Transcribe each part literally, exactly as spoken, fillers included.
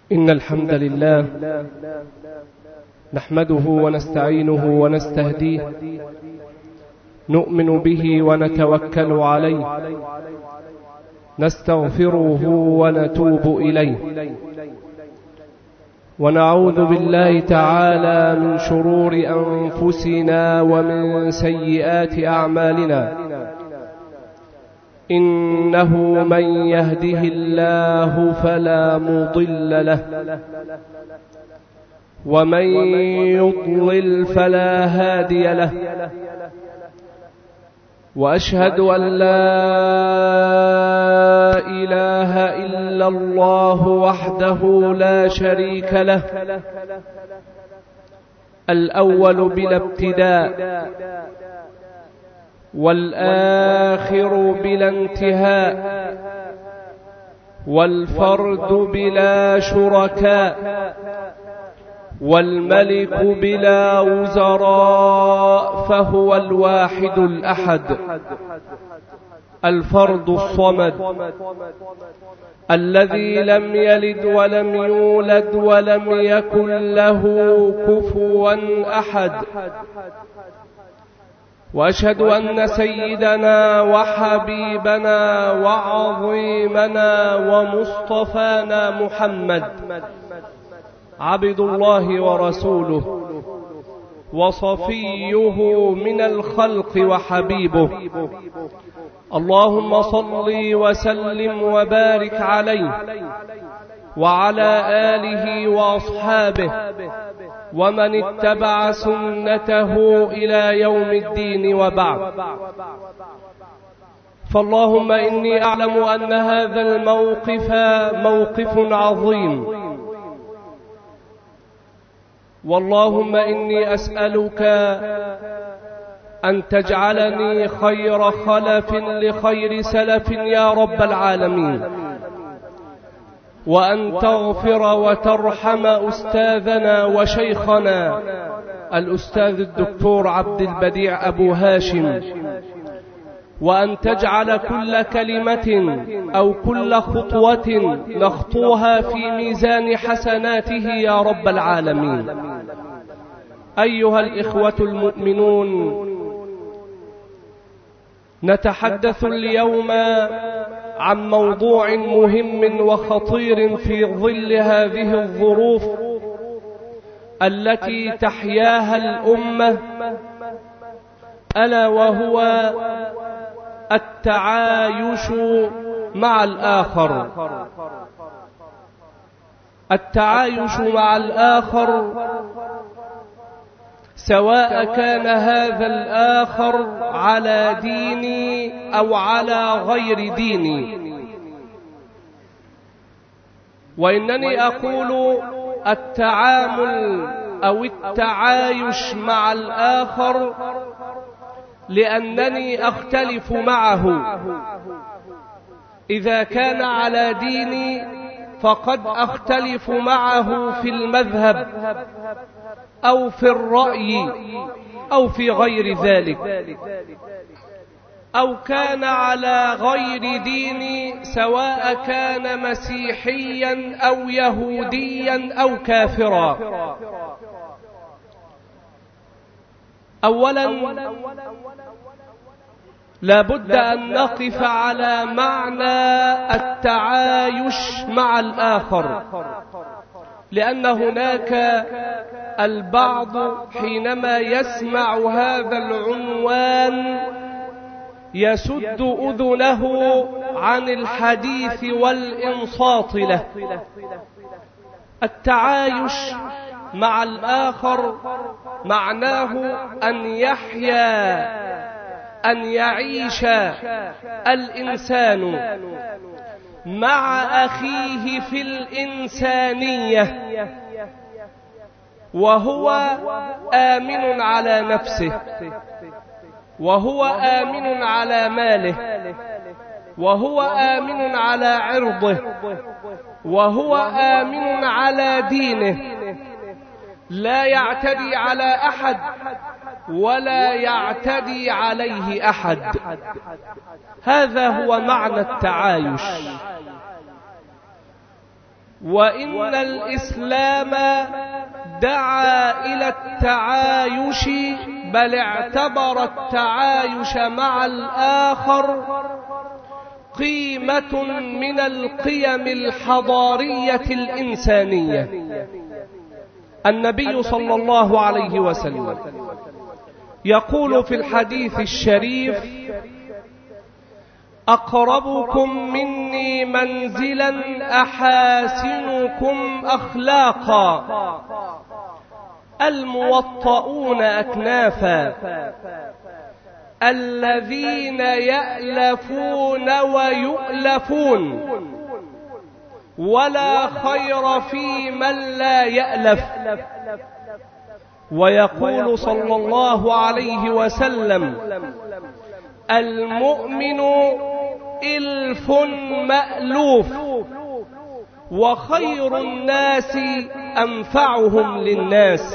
إن الحمد لله نحمده ونستعينه ونستهديه، نؤمن به ونتوكل عليه، نستغفره ونتوب إليه، ونعوذ بالله تعالى من شرور أنفسنا ومن سيئات أعمالنا. إنه من يهده الله فلا مضل له، ومن يضلل فلا هادي له، وأشهد أن لا إله إلا الله وحده لا شريك له، الأول بلا ابتداء، والآخر بلا انتهاء، والفرد بلا شركاء، والملك بلا وزراء، فهو الواحد الأحد الفرد الصمد الذي لم يلد ولم يولد ولم يكن له كفوا أحد. وأشهد أن سيدنا وحبيبنا وعظيمنا ومصطفانا محمد عبد الله ورسوله وصفيه من الخلق وحبيبه، اللهم صل وسلم وبارك عليه وعلى آله وأصحابه ومن اتبع سنته إلى يوم الدين، وبعد. فاللهم إني أعلم أن هذا الموقف موقف عظيم، واللهم إني أسألك أن تجعلني خير خلف لخير سلف يا رب العالمين، وأن تغفر وترحم أستاذنا وشيخنا الأستاذ الدكتور عبد البديع أبو هاشم، وأن تجعل كل كلمة أو كل خطوة نخطوها في ميزان حسناته يا رب العالمين. أيها الإخوة المؤمنون، نتحدث اليوم عن موضوع مهم وخطير في ظل هذه الظروف التي تحياها الأمة، ألا وهو التعايش مع الآخر. التعايش مع الآخر، سواء كان هذا الآخر على ديني أو على غير ديني. وإنني أقول التعامل أو التعايش مع الآخر لأنني أختلف معه. إذا كان على ديني فقد أختلف معه في المذهب أو في الرأي أو في غير ذلك، أو كان على غير ديني، سواء كان مسيحيا أو يهوديا أو كافرا. أولا لا بد أن نقف على معنى التعايش مع الآخر، لأن هناك البعض حينما يسمع هذا العنوان يسد أذنه عن الحديث والإنصات له. التعايش مع الآخر معناه أن يحيا أن يعيش الإنسان مع أخيه في الإنسانية وهو آمن على نفسه، وهو آمن على ماله، وهو آمن على عرضه، وهو آمن على دينه، لا يعتدي على أحد ولا يعتدي عليه أحد. هذا هو معنى التعايش. وإن الإسلام دعا إلى التعايش، بل اعتبر التعايش مع الآخر قيمة من القيم الحضارية الإنسانية. النبي صلى الله عليه وسلم يقول في الحديث الشريف: أقربكم مني منزلا أحاسنكم أخلاقا، الموطؤون أكنافا، الذين يألفون ويؤلفون، ولا خير في من لا يألف. ويقول صلى الله عليه وسلم: المؤمن إلف مألوف، وخير الناس أنفعهم للناس.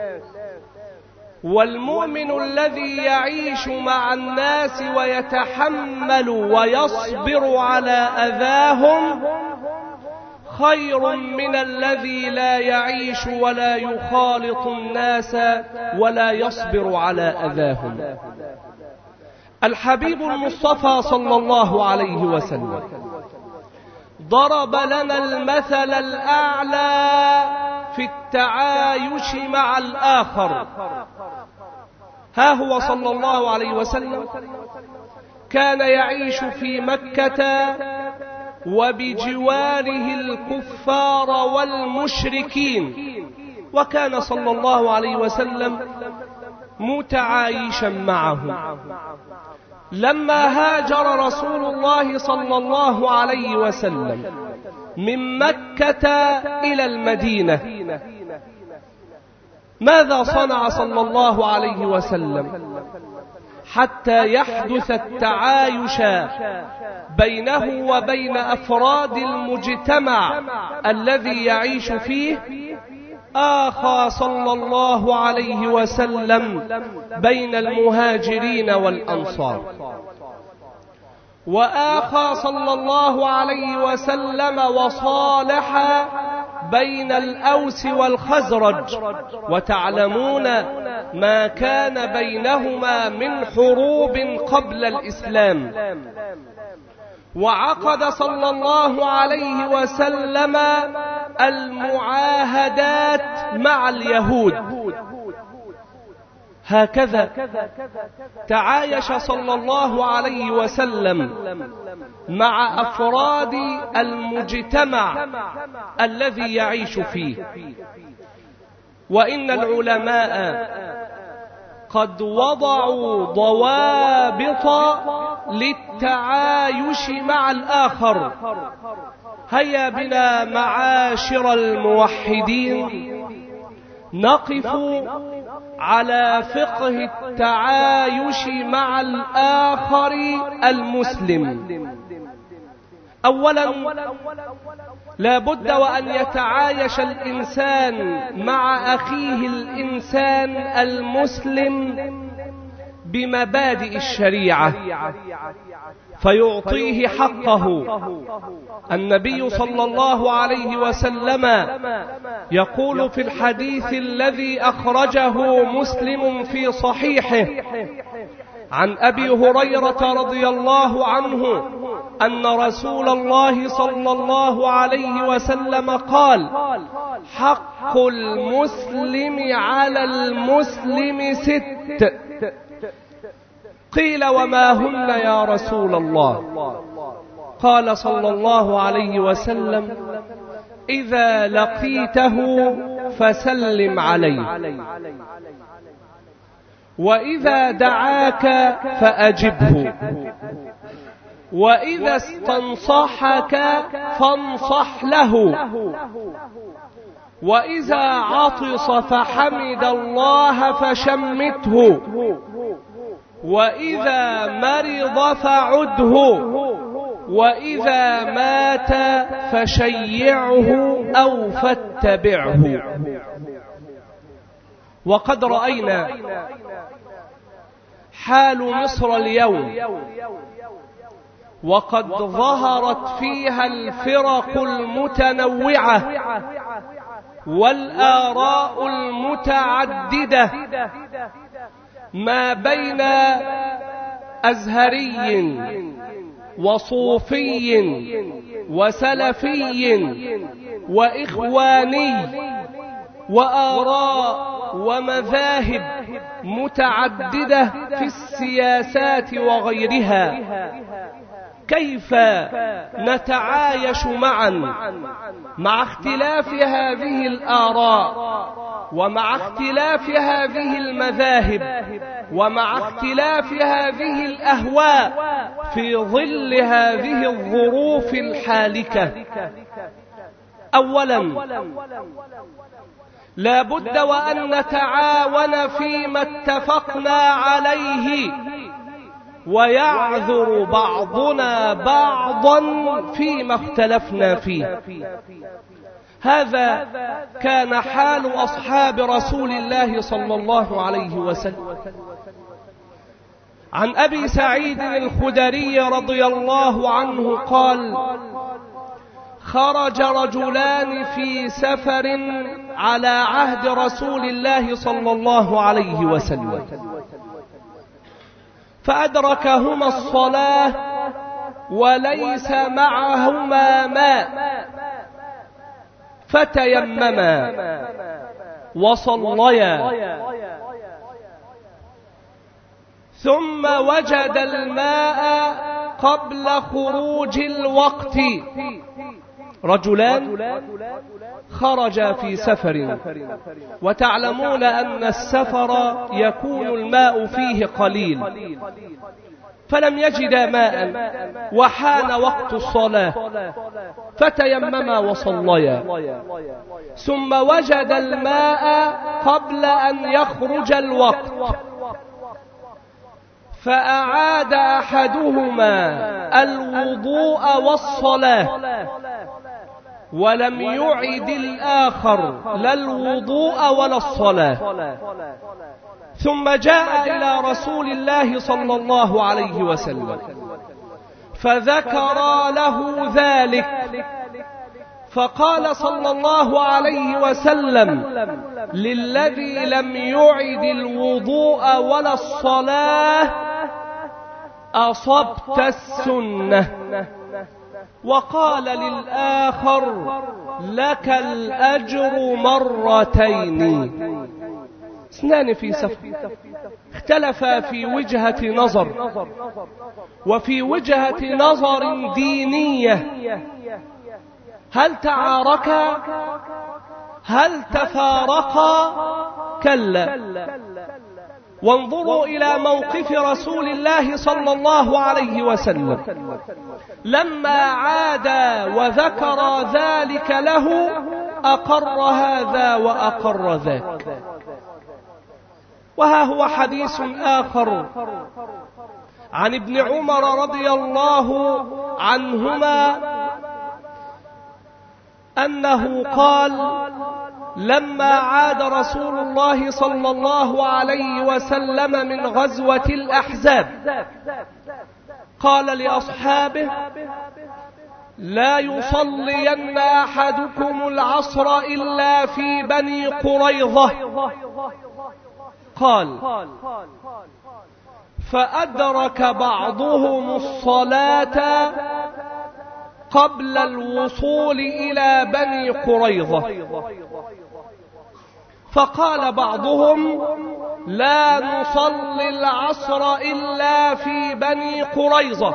والمؤمن الذي يعيش مع الناس ويتحمل ويصبر على أذاهم خير من الذي لا يعيش ولا يخالط الناس ولا يصبر على أذاهم. الحبيب المصطفى صلى الله عليه وسلم ضرب لنا المثل الأعلى في التعايش مع الآخر. ها هو صلى الله عليه وسلم كان يعيش في مكة وبجواره الكفار والمشركين، وكان صلى الله عليه وسلم متعايشا معهم. لما هاجر رسول الله صلى الله عليه وسلم من مكة إلى المدينة، ماذا صنع صلى الله عليه وسلم حتى يحدث التعايش بينه وبين أفراد المجتمع الذي يعيش فيه؟ آخى صلى الله عليه وسلم بين المهاجرين والأنصار، وآخى صلى الله عليه وسلم وصالح بين الأوس والخزرج، وتعلمون ما كان بينهما من حروب قبل الإسلام. وعقد صلى الله عليه وسلم المعاهدات مع اليهود. هكذا تعايش صلى الله عليه وسلم مع أفراد المجتمع الذي يعيش فيه. وإن العلماء قد وضعوا ضوابط للتعايش مع الآخر. هيا بنا معاشر الموحدين نقف على فقه التعايش مع الآخر المسلم. أولا، لا بد وأن يتعايش الإنسان مع أخيه الإنسان المسلم بمبادئ الشريعة فيعطيه حقه. النبي صلى الله عليه وسلم يقول في الحديث الذي أخرجه مسلم في صحيحه عن أبي هريرة رضي الله عنه أن رسول الله صلى الله عليه وسلم قال: حق المسلم على المسلم ست. قيل: وما هن يا رسول الله؟ قال صلى الله عليه وسلم: إذا لقيته فسلم عليه، وإذا دعاك فأجبه، وإذا استنصحك فانصح له، وإذا عطس فحمد الله فشمته، وإذا مرض فعده، وإذا مات فشيعه أو فاتبعه. وقد رأينا حال مصر اليوم وقد ظهرت فيها الفرق المتنوعة والآراء المتعددة ما بين أزهري وصوفي وسلفي وإخواني، وآراء ومذاهب متعددة في السياسات وغيرها. كيف نتعايش معا مع اختلاف هذه الآراء ومع اختلاف هذه المذاهب ومع اختلاف هذه الأهواء في ظل هذه الظروف الحالكة؟ أولا، لا بد وأن نتعاون فيما اتفقنا عليه، ويعذر بعضنا بعضا فيما اختلفنا فيه. هذا كان حال أصحاب رسول الله صلى الله عليه وسلم. عن أبي سعيد الخدري رضي الله عنه قال: خرج رجلان في سفر على عهد رسول الله صلى الله عليه وسلم، فأدركهما الصلاة وليس معهما ماء، فتيمما وصليا، ثم وجد الماء قبل خروج الوقت. رجلان خرجا في سفر، وتعلمون أن السفر يكون الماء فيه قليل، فلم يجدا ماء وحان وقت الصلاة، فتيمما وصليا، ثم وجد الماء قبل أن يخرج الوقت، فأعاد أحدهما الوضوء والصلاة، ولم يعد الآخر لا الوضوء ولا الصلاة. ثم جاء إلى رسول الله صلى الله عليه وسلم فذكر له ذلك، فقال صلى الله عليه وسلم: للذي لم يعد الوضوء ولا الصلاة أصبت السنة. وقال للآخر: لك الأجر مرتين. اثنان في سفر اختلفا في وجهة نظر وفي وجهة نظر دينية. هل تعاركا؟ هل تفارقا؟ كلا. وانظروا إلى موقف رسول الله صلى الله عليه وسلم لما عاد وذكر ذلك له، أقر هذا وأقر ذاك. وها هو حديث آخر عن ابن عمر رضي الله عنهما أنه قال: لما عاد رسول الله صلى الله عليه وسلم من غزوة الأحزاب قال لأصحابه: لا يصلين أحدكم العصر إلا في بني قريظة. قال: فأدرك بعضهم الصلاة قبل الوصول إلى بني قريظة، فقال بعضهم: لا نصلي العصر إلا في بني قريظة.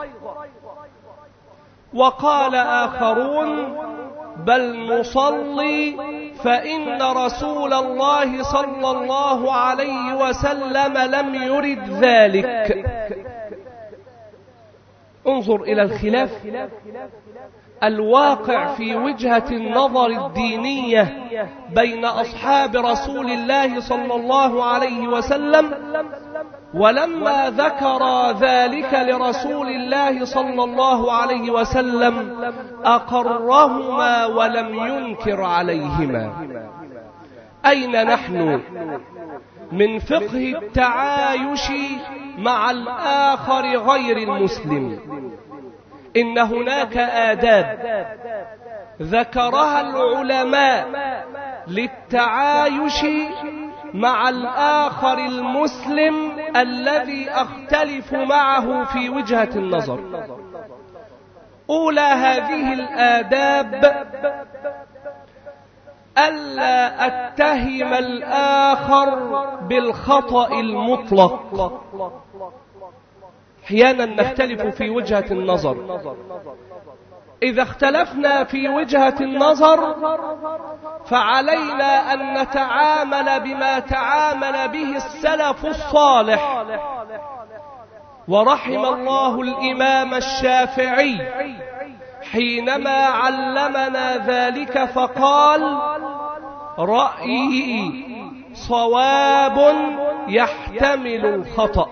وقال آخرون: بل نصلي فإن رسول الله صلى الله عليه وسلم لم يرد ذلك. انظر إلى الخلاف الواقع في وجهة النظر الدينية بين أصحاب رسول الله صلى الله عليه وسلم. ولما ذكر ذلك لرسول الله صلى الله عليه وسلم أقرهما ولم ينكر عليهما. أين نحن من فقه التعايش مع الآخر غير المسلم؟ إن هناك آداب ذكرها العلماء للتعايش مع الآخر المسلم الذي أختلف معه في وجهة النظر. أولى هذه الآداب ألا أتهم الآخر بالخطأ المطلق. أحيانا نختلف في وجهة النظر، إذا اختلفنا في وجهة النظر فعلينا أن نتعامل بما تعامل به السلف الصالح. ورحم الله الإمام الشافعي حينما علمنا ذلك فقال: رأيي صواب يحتمل الخطأ،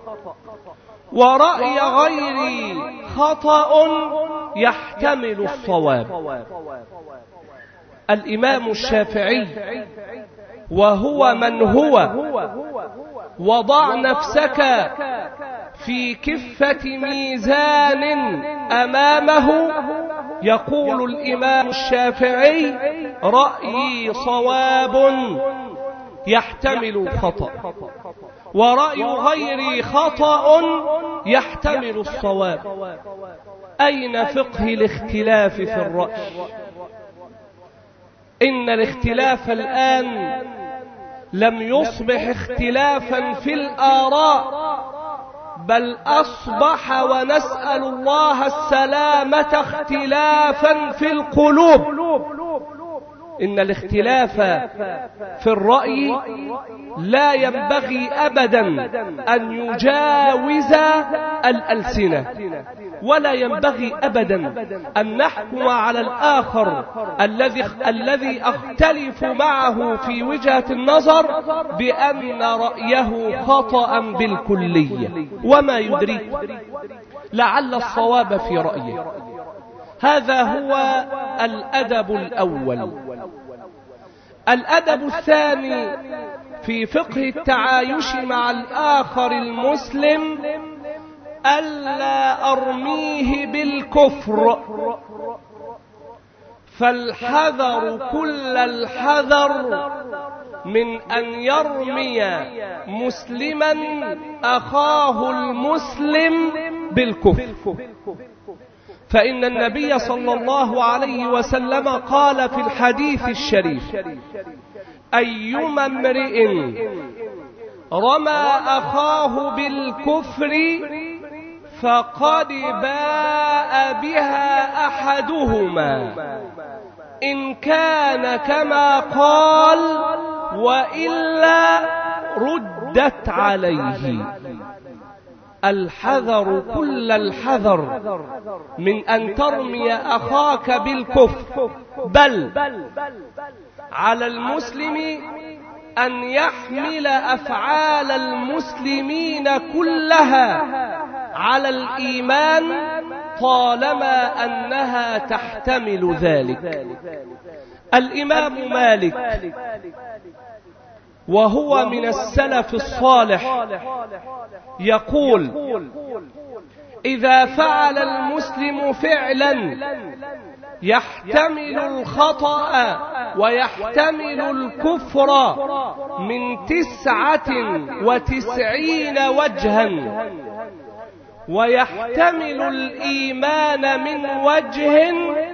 ورأي غيري خطأ يحتمل الصواب. الإمام الشافعي وهو من هو، وضع نفسك في كفة ميزان أمامه، يقول الإمام الشافعي: رأيي صواب يحتمل الخطأ، ورأي غيري خطأ يحتمل الصواب. أين فقه الاختلاف في الرأي؟ إن الاختلاف الآن لم يصبح اختلافا في الآراء، بل أصبح، ونسأل الله السلامة، اختلافا في القلوب. إن الاختلاف في الرأي لا ينبغي أبدا أن يجاوز الألسنة، ولا ينبغي أبدا أن نحكم على الآخر الذي الذي أختلف معه في وجهة النظر بأن رأيه خطأ بالكلية، وما يدريك لعل الصواب في رأيه. هذا هو الأدب الأول. الأدب الثاني في فقه التعايش مع الآخر المسلم ألا أرميه بالكفر، فالحذر كل الحذر من أن يرمي مسلما أخاه المسلم بالكفر. فإن النبي صلى الله عليه وسلم قال في الحديث الشريف: أيما امرئ رمى أخاه بالكفر فقد باء بها أحدهما، إن كان كما قال وإلا ردت عليه. الحذر كل الحذر من أن ترمي أخاك بالكفر، بل على المسلم أن يحمل أفعال المسلمين كلها على الإيمان طالما أنها تحتمل ذلك. الإمام مالك وهو من السلف الصالح يقول: إذا فعل المسلم فعلا يحتمل الخطأ ويحتمل الكفر من تسعة وتسعين وجها، ويحتمل الإيمان من وجه،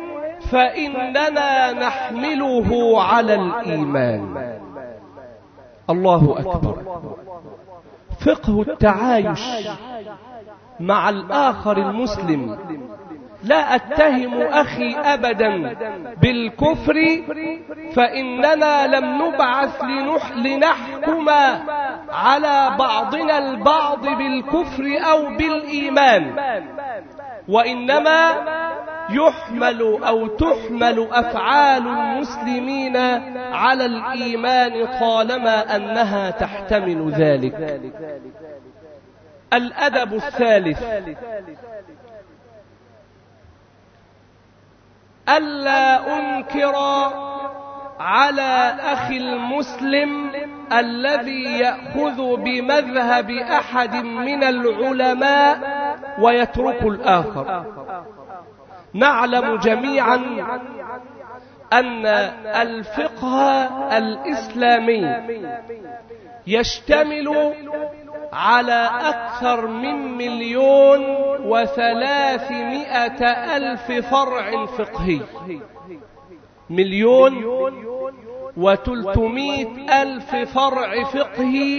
فإننا نحمله على الإيمان. الله أكبر. فقه التعايش مع الآخر المسلم. لا أتهم أخي أبدا بالكفر، فإننا لم نبعث لنحكم على بعضنا البعض بالكفر أو بالإيمان، وإنما يحمل أو تحمل أفعال المسلمين على الإيمان طالما أنها تحتمل ذلك. الأدب الثالث ألا أنكر على أخي المسلم الذي يأخذ بمذهب أحد من العلماء ويترك الآخر. نعلم جميعا أن الفقه الإسلامي يشتمل على أكثر من مليون وثلاثمائة ألف فرع فقهي. مليون وثلاثمائة ألف فرع فقهي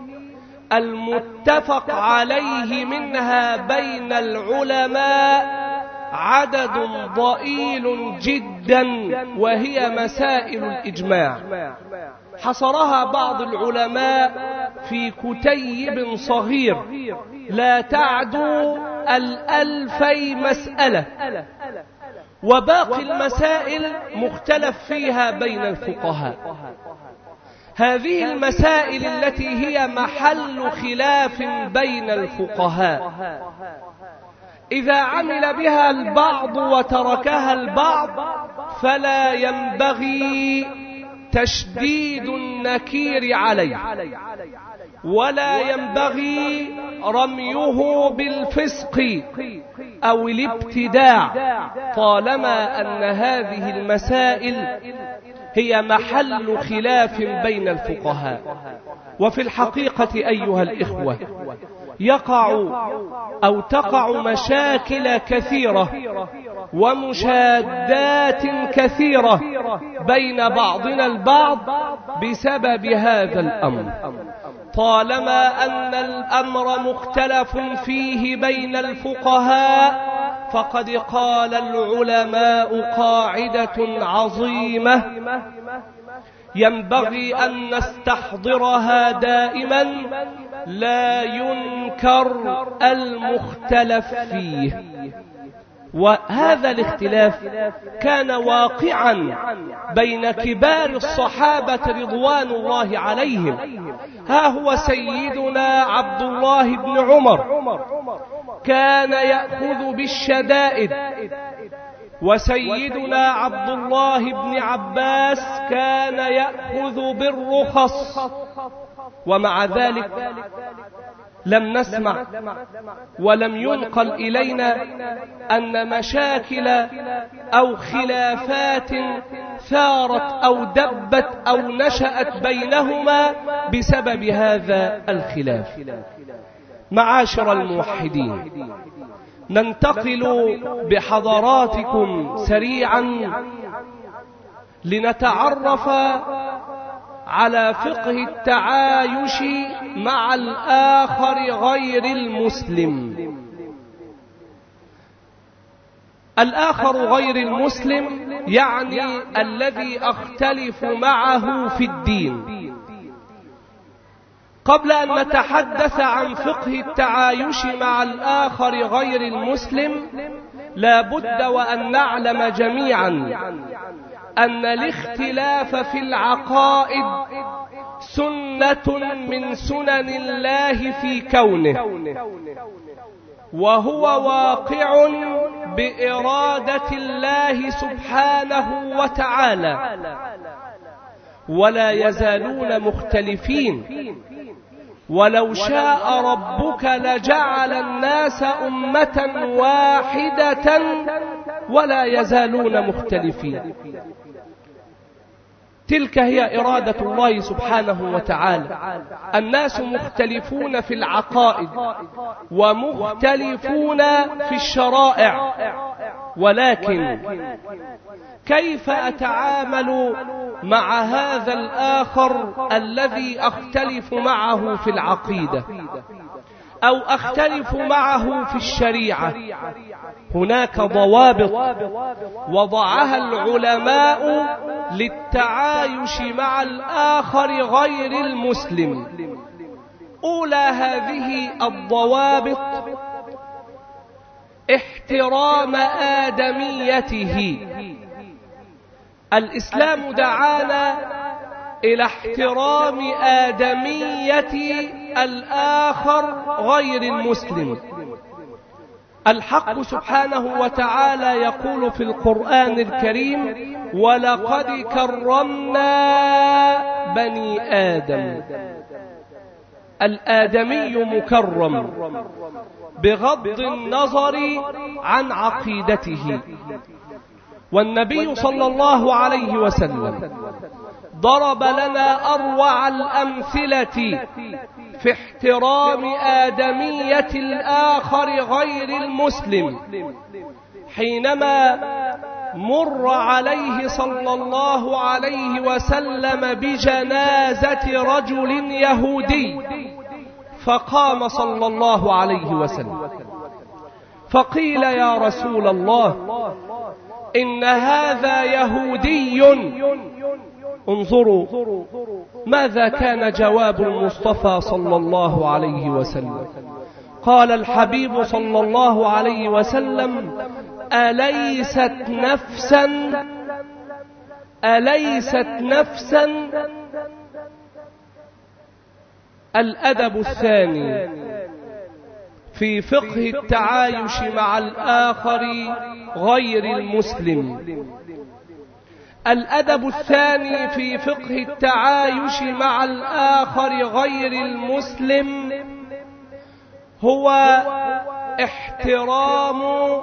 المتفق عليه منها بين العلماء عدد ضئيل جدا، وهي مسائل الإجماع حصرها بعض العلماء في كتيب صغير لا تعدو الألفي مسألة، وباقي المسائل مختلف فيها بين الفقهاء. هذه المسائل التي هي محل خلاف بين الفقهاء إذا عمل بها البعض وتركها البعض فلا ينبغي تشديد النكير عليه، ولا ينبغي رميه بالفسق أو الابتداع، طالما أن هذه المسائل هي محل خلاف بين الفقهاء. وفي الحقيقة أيها الإخوة يقع أو تقع مشاكل كثيرة ومشادات كثيرة بين بعضنا البعض بسبب هذا الأمر، طالما أن الأمر مختلف فيه بين الفقهاء. فقد قال العلماء قاعدة عظيمة ينبغي أن نستحضرها دائما: لا ينكر المختلف فيه. وهذا الاختلاف كان واقعا بين كبار الصحابة رضوان الله عليهم. ها هو سيدنا عبد الله بن عمر كان يأخذ بالشدائد، وسيدنا عبد الله بن عباس كان يأخذ بالرخص، ومع ذلك لم نسمع ولم ينقل إلينا أن مشاكل أو خلافات ثارت أو دبت أو نشأت بينهما بسبب هذا الخلاف. معاشر الموحدين، ننتقل بحضراتكم سريعا لنتعرف على فقه التعايش مع الآخر غير المسلم. الآخر غير المسلم يعني الذي أختلف معه في الدين. قبل أن نتحدث عن فقه التعايش مع الآخر غير المسلم لا بد وأن نعلم جميعا أن الاختلاف في العقائد سنة من سنن الله في كونه، وهو واقع بإرادة الله سبحانه وتعالى، ولا يزالون مختلفين. ولو شاء ربك لجعل الناس أمة واحدة ولا يزالون مختلفين. تلك هي إرادة الله سبحانه وتعالى. الناس مختلفون في العقائد ومختلفون في الشرائع، ولكن كيف أتعامل مع هذا الآخر الذي أختلف معه في العقيدة أو أختلف معه في الشريعة؟ هناك ضوابط وضعها العلماء للتعايش مع الآخر غير المسلم. أولى هذه الضوابط احترام آدميته. الإسلام دعانا إلى احترام آدمية الآخر غير المسلم. الحق سبحانه وتعالى يقول في القرآن الكريم: ولقد كرمنا بني آدم. الآدمي مكرم بغض النظر عن عقيدته. والنبي صلى الله عليه وسلم ضرب لنا أروع الأمثلة في احترام آدمية الآخر غير المسلم، حينما مر عليه صلى الله عليه وسلم بجنازة رجل يهودي، فقام صلى الله عليه وسلم فقيل: يا رسول الله، إن هذا يهودي. انظروا ماذا كان جواب المصطفى صلى الله عليه وسلم. قال الحبيب صلى الله عليه وسلم: أليست نفسا أليست نفسا الأدب الثاني في فقه التعايش مع الآخر غير المسلم. الأدب الثاني في فقه التعايش مع الآخر غير المسلم هو احترام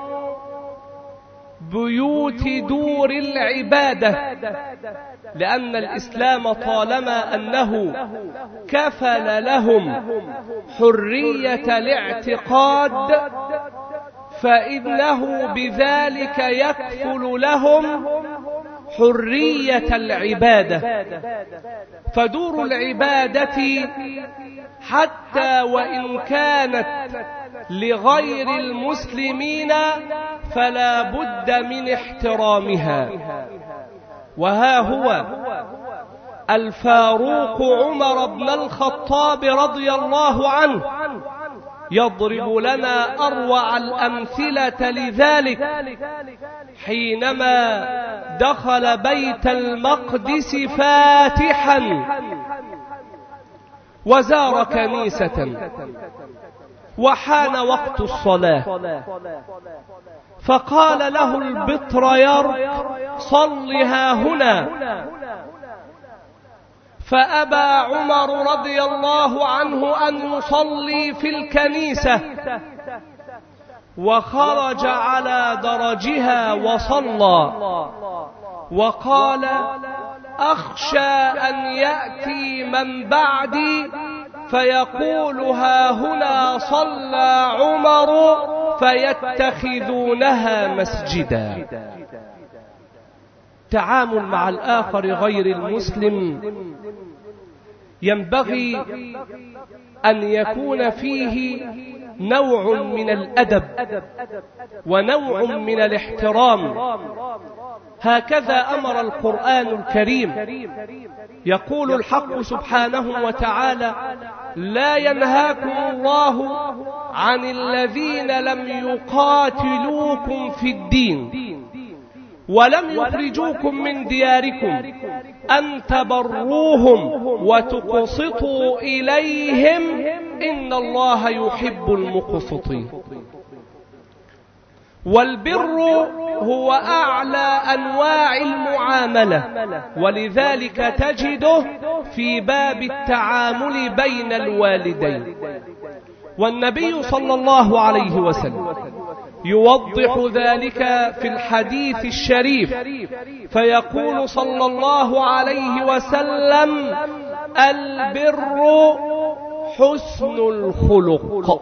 بيوت دور العبادة، لأن الإسلام طالما أنه كفل لهم حرية الاعتقاد فإنه بذلك يكفل لهم حرية العبادة. فدور العبادة حتى وإن كانت لغير المسلمين فلا بد من احترامها. وها هو الفاروق عمر بن الخطاب رضي الله عنه يضرب لنا أروع الأمثلة لذلك حينما دخل بيت المقدس فاتحا وزار كنيسة وحان وقت الصلاة، فقال له البطريرك: صلها هنا. فأبى عمر رضي الله عنه أن يصلي في الكنيسة، وخرج على درجها وصلى، وقال: أخشى أن يأتي من بعدي فيقول: ها هنا صلى عمر، فيتخذونها مسجدا. التعامل مع الآخر غير المسلم ينبغي أن يكون فيه نوع من الأدب ونوع من الاحترام. هكذا أمر القرآن الكريم. يقول الحق سبحانه وتعالى: لا ينهاكم الله عن الذين لم يقاتلوكم في الدين ولم يخرجوكم من دياركم أن تبروهم وتقسطوا إليهم إن الله يحب المقسطين. والبر هو أعلى أنواع المعاملة، ولذلك تجده في باب التعامل بين الوالدين. والنبي صلى الله عليه وسلم يوضح ذلك في الحديث الشريف، فيقول صلى الله عليه وسلم: البر حسن الخلق.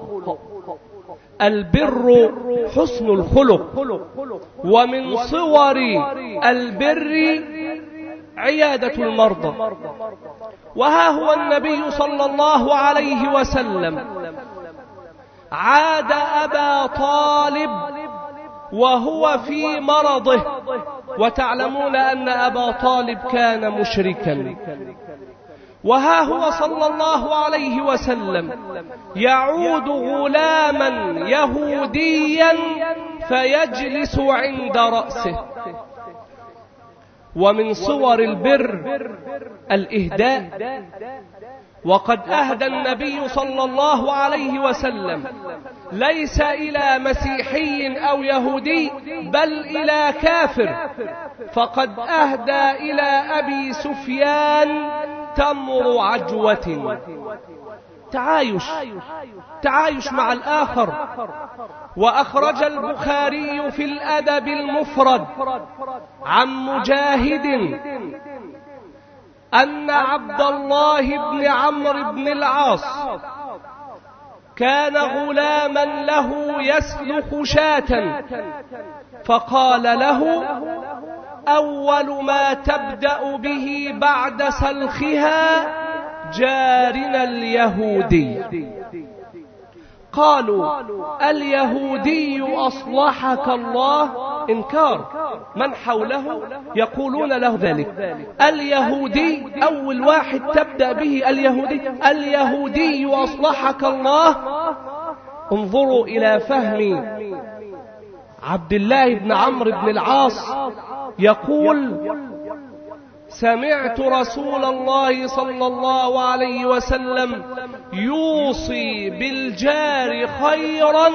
البر حسن الخلق. ومن صور البر عيادة المرضى. وها هو النبي صلى الله عليه وسلم عاد أبا طالب وهو في مرضه، وتعلمون أن أبا طالب كان مشركا. وها هو صلى الله عليه وسلم يعود غلاما يهوديا فيجلس عند رأسه. ومن صور البر الإهداء. وقد أهدى النبي صلى الله عليه وسلم ليس إلى مسيحي أو يهودي بل إلى كافر، فقد أهدى إلى أبي سفيان تمر عجوة. تعايش تعايش مع الآخر. وأخرج البخاري في الأدب المفرد عن مجاهد أن عبد الله بن عمرو بن العاص كان غلاما له يسلخ شاة، فقال له: أول ما تبدأ به بعد سلخها جارنا اليهودي. قالوا: اليهودي أصلحك الله؟ إنكار. من حوله يقولون له ذلك. اليهودي أول واحد تبدأ به اليهودي، اليهودي أصلحك الله. انظروا إلى فهم عبد الله بن عمرو بن العاص، يقول: سمعت رسول الله صلى الله عليه وسلم يوصي بالجار خيرا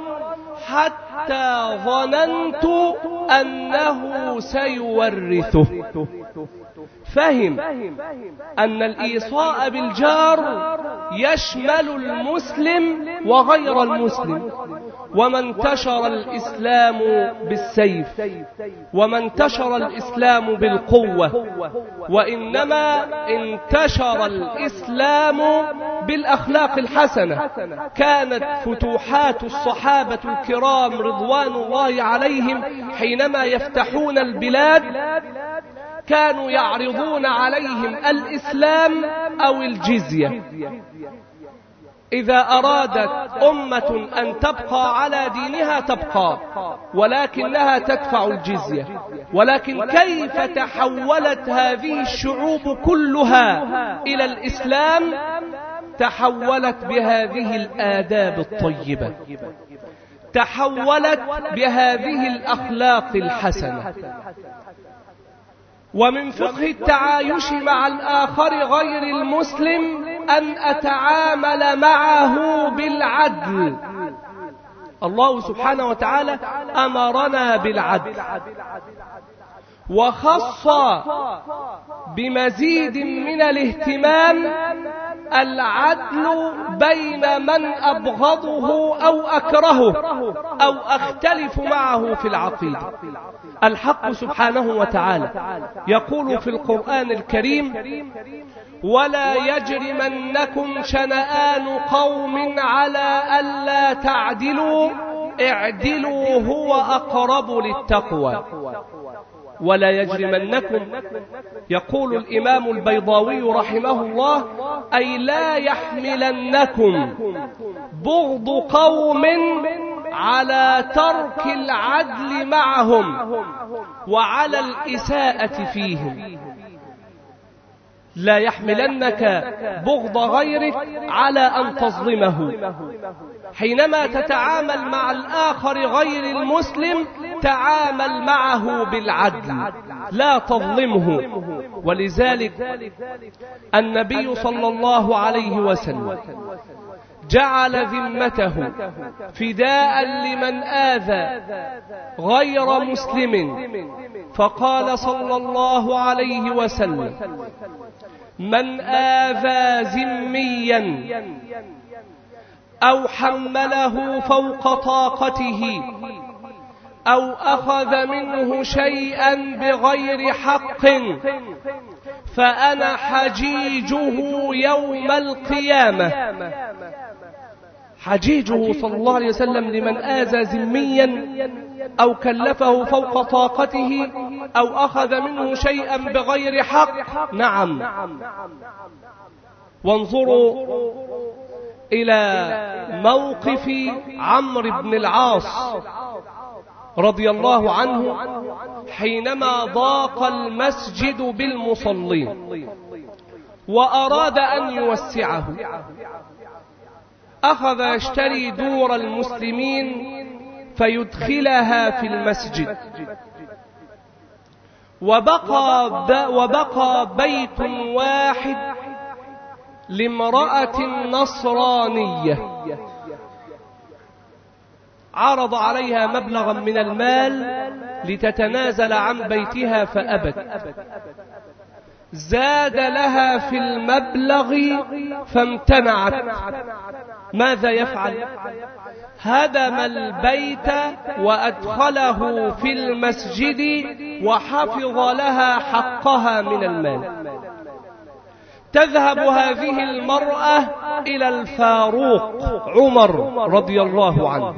حتى ظننت أنه سيورثه. فهم أن الإيصاء بالجار يشمل المسلم وغير المسلم، وما انتشر الإسلام بالسيف، وما انتشر الإسلام بالقوة، وإنما انتشر الإسلام بالأخلاق الحسنة. كانت فتوحات الصحابة الكرام رضوان الله عليهم حينما يفتحون البلاد كانوا يعرضون عليهم الإسلام أو الجزية. إذا أرادت أمة أن تبقى على دينها تبقى، ولكنها تدفع الجزية. ولكن كيف تحولت هذه الشعوب كلها إلى الإسلام؟ تحولت بهذه الآداب الطيبة، تحولت بهذه الأخلاق الحسنة. ومن فقه التعايش مع الآخر غير المسلم أن أتعامل معه بالعدل. الله سبحانه وتعالى أمرنا بالعدل، وخص بمزيد من الاهتمام العدل بين من أبغضه أو أكرهه أو أختلف معه في العقيدة. الحق سبحانه وتعالى يقول في القرآن الكريم: ولا يجرمنكم شنآن قوم على ألا تعدلوا اعدلوا هو أقرب للتقوى. ولا يجرمنكم، يقول الإمام البيضاوي رحمه الله، أي لا يحملنكم بغض قوم على ترك العدل معهم وعلى الإساءة فيهم. لا يحملنك بغض غيرك على أن تظلمه. حينما تتعامل مع الآخر غير المسلم تعامل معه بالعدل، لا تظلمه. ولذلك النبي صلى الله عليه وسلم جعل ذمته فداء لمن آذى غير مسلم، فقال صلى الله عليه وسلم: من آذى ذميا أو حمله فوق طاقته أو أخذ منه شيئا بغير حق فأنا حجيجه يوم القيامة. حجيجه صلى الله عليه وسلم لمن آذى ذميا أو كلفه فوق طاقته أو أخذ منه شيئا بغير حق. نعم. وانظروا إلى موقف عمرو بن العاص رضي الله عنه حينما ضاق المسجد بالمصلين وأراد أن يوسعه، أخذ يشتري دور المسلمين فيدخلها في المسجد، وبقى, وبقى بيت واحد لامرأة نصرانية، عرض عليها مبلغا من المال لتتنازل عن بيتها فأبت. زاد لها في المبلغ فامتنعت، ماذا يفعل؟ هدم البيت وأدخله في المسجد وحفظ لها حقها من المال. تذهب هذه المرأة إلى الفاروق عمر رضي الله عنه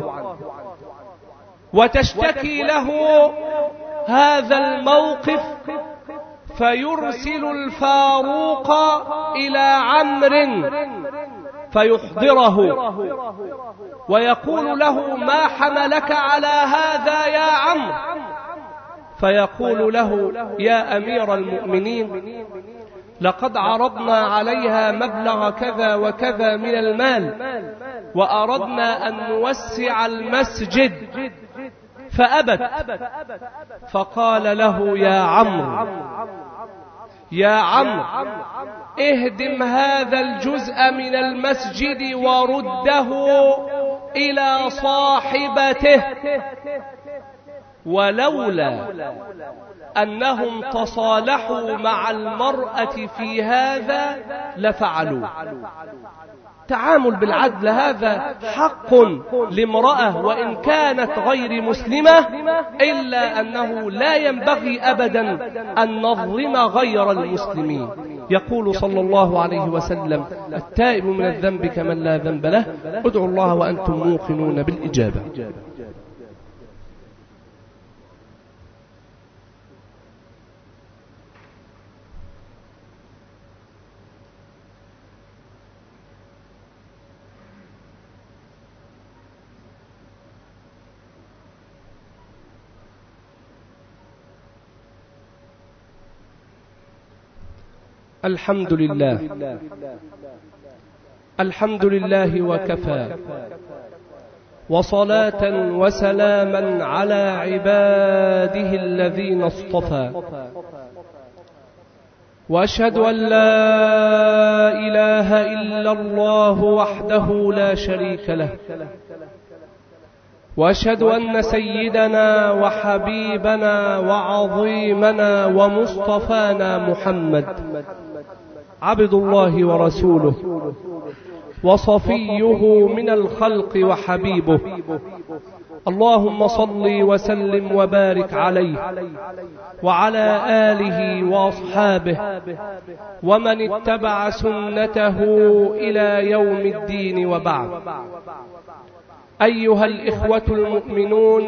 وتشتكي له هذا الموقف، فيرسل الفاروق إلى عمرو فيحضره ويقول له: ما حملك على هذا يا عمرو؟ فيقول له: يا أمير المؤمنين، لقد عرضنا عليها مبلغ كذا وكذا من المال وأردنا أن نوسع المسجد فأبت. فقال له: يا عمرو يا عمرو اهدم هذا الجزء من المسجد ورده إلى صاحبته. ولولا أنهم تصالحوا مع المرأة في هذا لفعلوا. التعامل بالعدل هذا حق لامرأة وإن كانت غير مسلمة، إلا أنه لا ينبغي أبدا أن نظلم غير المسلمين. يقول صلى الله عليه وسلم: التائب من الذنب كمن لا ذنب له، ادعوا الله وأنتم موقنون بالإجابة. الحمد لله الحمد لله وكفى، وصلاة وسلاما على عباده الذين اصطفى، وأشهد أن لا إله إلا الله وحده لا شريك له، وأشهد أن سيدنا وحبيبنا وعظيمنا ومصطفانا محمد عبد الله ورسوله وصفيه من الخلق وحبيبه. اللهم صل وسلم وبارك عليه وعلى آله وأصحابه ومن اتبع سنته إلى يوم الدين، وبعد. أيها الإخوة المؤمنون،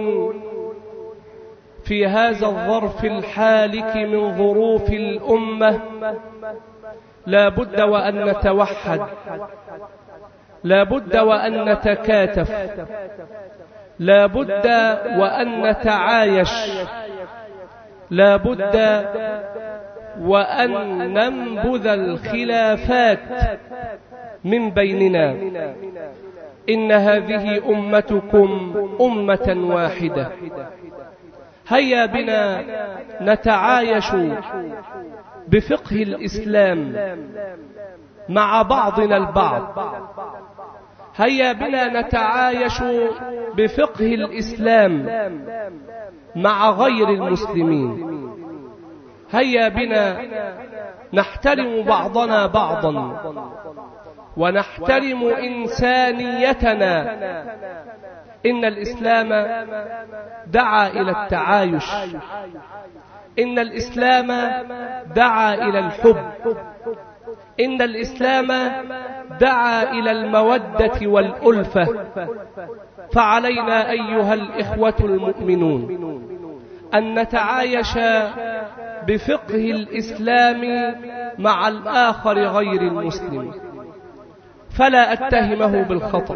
في هذا الظرف الحالك من ظروف الأمة لا بد وأن نتوحد، لا بد وأن نتكاتف، لا بد وأن نتعايش، لا بد وأن ننبذ الخلافات من بيننا. إن هذه أمتكم أمة واحدة. هيا بنا نتعايش بفقه الإسلام مع بعضنا البعض. هيا بنا نتعايش بفقه الإسلام مع غير المسلمين. هيا بنا نحترم بعضنا بعضا ونحترم إنسانيتنا. إن الإسلام دعا إلى التعايش، إن الإسلام دعا إلى الحب، إن الإسلام دعا إلى المودة والألفة. فعلينا أيها الإخوة المؤمنون أن نتعايش بفقه الإسلام مع الآخر غير المسلم، فلا أتهمه بالخطأ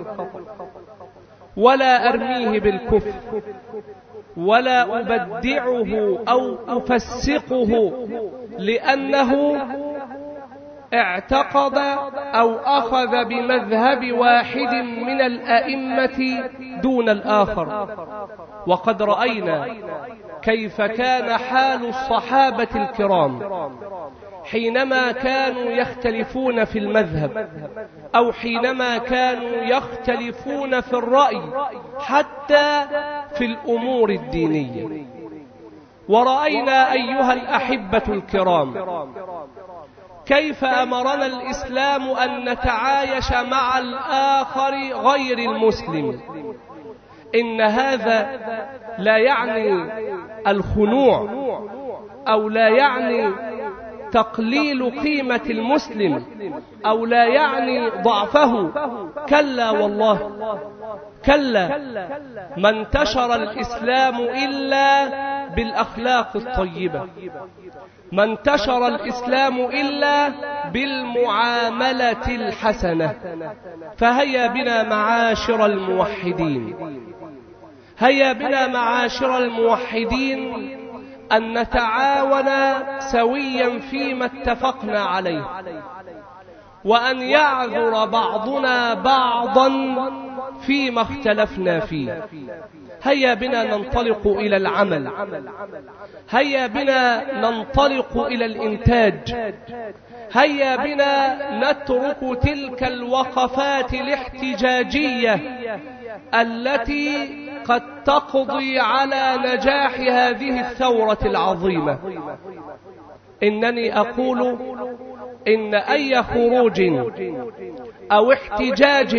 ولا أرميه بالكفر ولا أبدعه أو أفسقه لأنه اعتقد أو أخذ بمذهب واحد من الأئمة دون الآخر. وقد رأينا كيف كان حال الصحابة الكرام حينما كانوا يختلفون في المذهب أو حينما كانوا يختلفون في الرأي حتى في الأمور الدينية. ورأينا أيها الأحبة الكرام كيف أمرنا الإسلام أن نتعايش مع الآخر غير المسلم. إن هذا لا يعني الخنوع أو لا يعني تقليل قيمة المسلم أو لا يعني ضعفه، كلا والله كلا، ما انتشر الإسلام إلا بالأخلاق الطيبة، ما انتشر الإسلام إلا بالمعاملة الحسنة. فهيا بنا معاشر الموحدين، هيا بنا معاشر الموحدين أن نتعاون سويا فيما اتفقنا عليه، وأن يعذر بعضنا بعضا فيما اختلفنا فيه. هيا بنا ننطلق إلى العمل، هيا بنا ننطلق إلى الإنتاج، هيا بنا نترك تلك الوقفات الاحتجاجية التي قد تقضي على نجاح هذه الثورة العظيمة. إنني أقول إن أي خروج أو احتجاج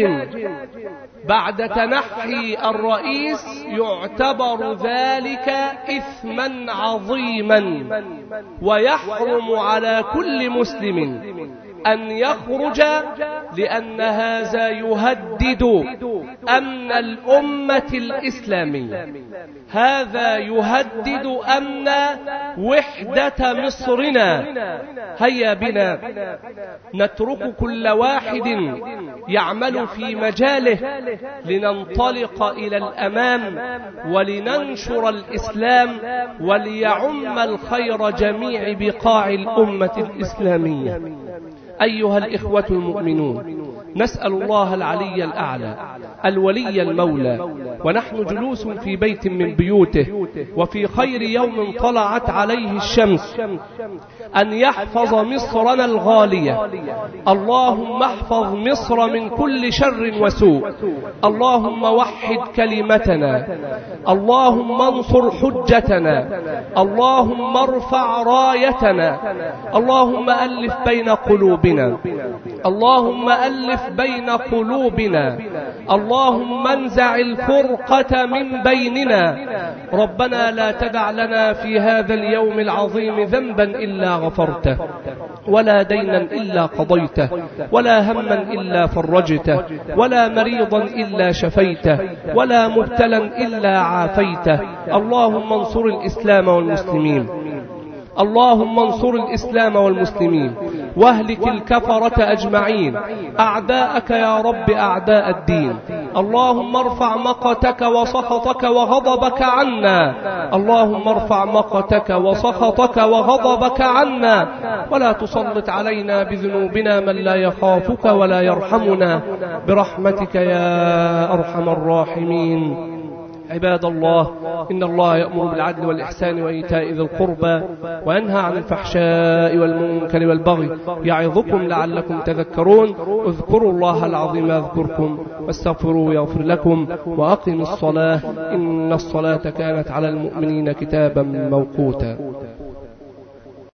بعد تنحي الرئيس يعتبر ذلك إثما عظيما، ويحرم على كل مسلم أن يخرج، لأن هذا يهدد أمن الأمة الإسلامية، هذا يهدد أمن وحدة مصرنا. هيا بنا نترك كل واحد يعمل في مجاله لننطلق إلى الأمام ولننشر الإسلام وليعم الخير جميع بقاع الأمة الإسلامية. أيها الإخوة المؤمنون، نسأل الله العلي الأعلى الولي المولى ونحن جلوس في بيت من بيوته وفي خير يوم طلعت عليه الشمس أن يحفظ مصرنا الغالية. اللهم احفظ مصر من كل شر وسوء، اللهم وحد كلمتنا، اللهم انصر حجتنا، اللهم ارفع رايتنا، اللهم ألف بين قلوبنا، اللهم ألف بين قلوبنا، اللهم انزع الفرقة من بيننا. ربنا لا تدع لنا في هذا اليوم العظيم ذنبا إلا غفرته، ولا دينا إلا قضيته، ولا هما إلا فرجته، ولا مريضا إلا شفيته، ولا مبتلا إلا عافيته. اللهم انصر الإسلام والمسلمين، اللهم انصر الإسلام والمسلمين واهلك الكفرة أجمعين، أعداءك يا رب أعداء الدين. اللهم ارفع مقتك وسخطك وغضبك عنا، اللهم ارفع مقتك وسخطك وغضبك عنا، ولا تسلط علينا بذنوبنا من لا يخافك ولا يرحمنا، برحمتك يا أرحم الراحمين. عباد الله، إن الله يأمر بالعدل والإحسان وإيتاء ذي القربى وينهى عن الفحشاء والمنكر والبغي، يعظكم لعلكم تذكرون. اذكروا الله العظيم يذكركم واستغفروه يغفر لكم، وأقيموا الصلاة إن الصلاة كانت على المؤمنين كتابا موقوتا.